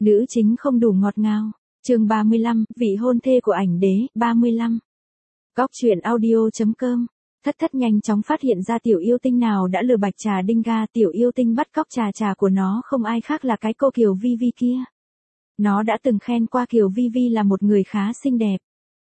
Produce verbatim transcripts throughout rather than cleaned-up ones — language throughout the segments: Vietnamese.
Nữ chính không đủ ngọt ngào. Chương ba mươi lăm, vị hôn thê của ảnh đế, ba mươi lăm. Góc truyện audio.com. Thất thất nhanh chóng phát hiện ra tiểu yêu tinh nào đã lừa Bạch Trà đinh ga, tiểu yêu tinh bắt cóc Trà Trà của nó không ai khác là cái cô Kiều Vi Vi kia. Nó đã từng khen qua Kiều Vi Vi là một người khá xinh đẹp.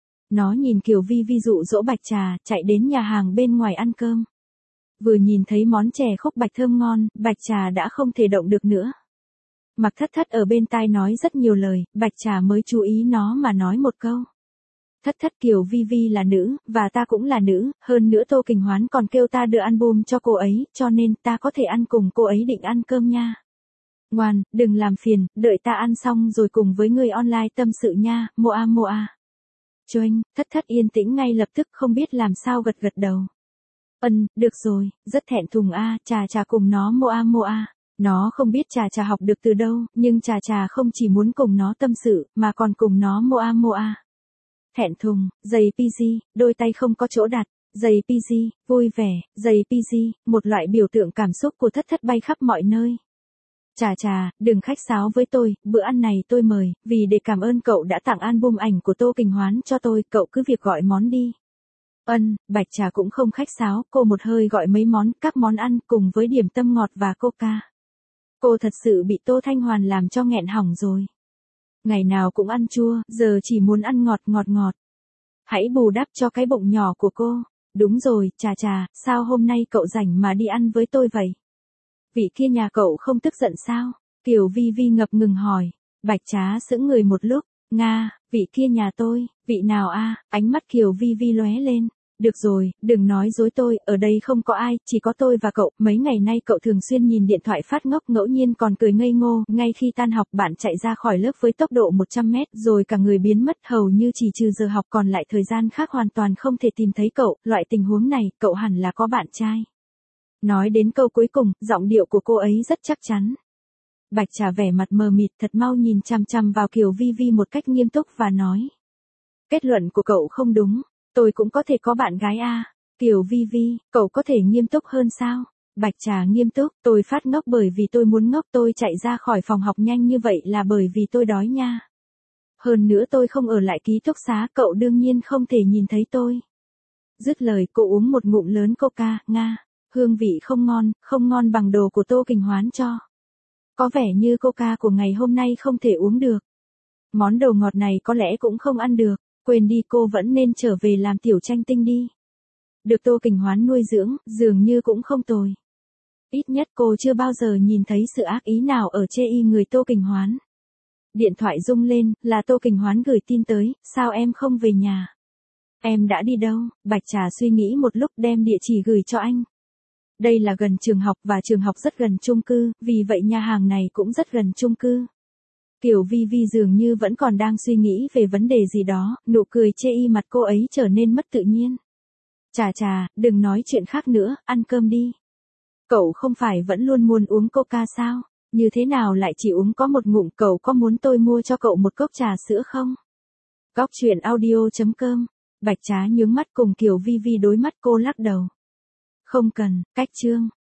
Nó nhìn Kiều Vi Vi dụ dỗ Bạch Trà, chạy đến nhà hàng bên ngoài ăn cơm. Vừa nhìn thấy món chè khúc bạch thơm ngon, Bạch Trà đã không thể động được nữa. Mặc Thất Thất ở bên tai nói rất nhiều lời, Bạch Trà mới chú ý nó mà nói một câu. Thất Thất, Kiều Vi Vi là nữ, và ta cũng là nữ, hơn nữa Tô Kình Hoán còn kêu ta đưa album cho cô ấy, cho nên ta có thể ăn cùng cô ấy định ăn cơm nha. Ngoan, đừng làm phiền, đợi ta ăn xong rồi cùng với người online tâm sự nha, moa moa. Choanh, Thất Thất yên tĩnh ngay lập tức không biết làm sao gật gật đầu. Ân, được rồi, rất thẹn thùng a, Trà Trà cùng nó moa moa. Nó không biết Trà Trà học được từ đâu, nhưng Trà Trà không chỉ muốn cùng nó tâm sự, mà còn cùng nó moa moa. Thẹn thùng, giày pê giê, đôi tay không có chỗ đặt, giày pê giê, vui vẻ, giày pê giê, một loại biểu tượng cảm xúc của Thất Thất bay khắp mọi nơi. Trà Trà, đừng khách sáo với tôi, bữa ăn này tôi mời, vì để cảm ơn cậu đã tặng album ảnh của Tô Kình Hoán cho tôi, cậu cứ việc gọi món đi. Ân, Bạch Trà cũng không khách sáo, cô một hơi gọi mấy món, các món ăn cùng với điểm tâm ngọt và coca. Cô thật sự bị Tô Thanh Hoàn làm cho nghẹn hỏng rồi. Ngày nào cũng ăn chua, giờ chỉ muốn ăn ngọt ngọt ngọt. Hãy bù đắp cho cái bụng nhỏ của cô. Đúng rồi, Trà Trà, sao hôm nay cậu rảnh mà đi ăn với tôi vậy? Vị kia nhà cậu không tức giận sao? Kiều Vi Vi ngập ngừng hỏi. Bạch Trá sững người một lúc. Nga, vị kia nhà tôi, vị nào a? Ánh mắt Kiều Vi Vi lóe lên. Được rồi, đừng nói dối tôi, ở đây không có ai, chỉ có tôi và cậu, mấy ngày nay cậu thường xuyên nhìn điện thoại phát ngốc, ngẫu nhiên còn cười ngây ngô, ngay khi tan học bạn chạy ra khỏi lớp với tốc độ một trăm mét, rồi cả người biến mất, hầu như chỉ trừ giờ học còn lại thời gian khác hoàn toàn không thể tìm thấy cậu, loại tình huống này, cậu hẳn là có bạn trai. Nói đến câu cuối cùng, giọng điệu của cô ấy rất chắc chắn. Bạch Trà vẻ mặt mờ mịt thật mau nhìn chằm chằm vào Kiều Vi Vi một cách nghiêm túc và nói. Kết luận của cậu không đúng. Tôi cũng có thể có bạn gái a. Kiều Vi Vi, cậu có thể nghiêm túc hơn sao? Bạch Trà nghiêm túc, tôi phát ngốc bởi vì tôi muốn ngốc, tôi chạy ra khỏi phòng học nhanh như vậy là bởi vì tôi đói nha. Hơn nữa tôi không ở lại ký túc xá, cậu đương nhiên không thể nhìn thấy tôi. Dứt lời cô uống một ngụm lớn coca, Nga, hương vị không ngon, không ngon bằng đồ của Tô Kình Hoán cho. Có vẻ như coca của ngày hôm nay không thể uống được. Món đồ ngọt này có lẽ cũng không ăn được. Quên đi, cô vẫn nên trở về làm tiểu tranh tinh đi. Được Tô Kình Hoán nuôi dưỡng, dường như cũng không tồi. Ít nhất cô chưa bao giờ nhìn thấy sự ác ý nào ở chê y người Tô Kình Hoán. Điện thoại rung lên, là Tô Kình Hoán gửi tin tới, sao em không về nhà? Em đã đi đâu? Bạch Trà suy nghĩ một lúc đem địa chỉ gửi cho anh. Đây là gần trường học và trường học rất gần chung cư, vì vậy nhà hàng này cũng rất gần chung cư. Kiều Vi Vi dường như vẫn còn đang suy nghĩ về vấn đề gì đó, nụ cười chê y mặt cô ấy trở nên mất tự nhiên. Trà Trà, đừng nói chuyện khác nữa, ăn cơm đi. Cậu không phải vẫn luôn muốn uống coca sao? Như thế nào lại chỉ uống có một ngụm, cậu có muốn tôi mua cho cậu một cốc trà sữa không? Góc truyện audio.com. Bạch Trá nhướng mắt cùng Kiều Vi Vi đối mắt, cô lắc đầu. Không cần, cách chương.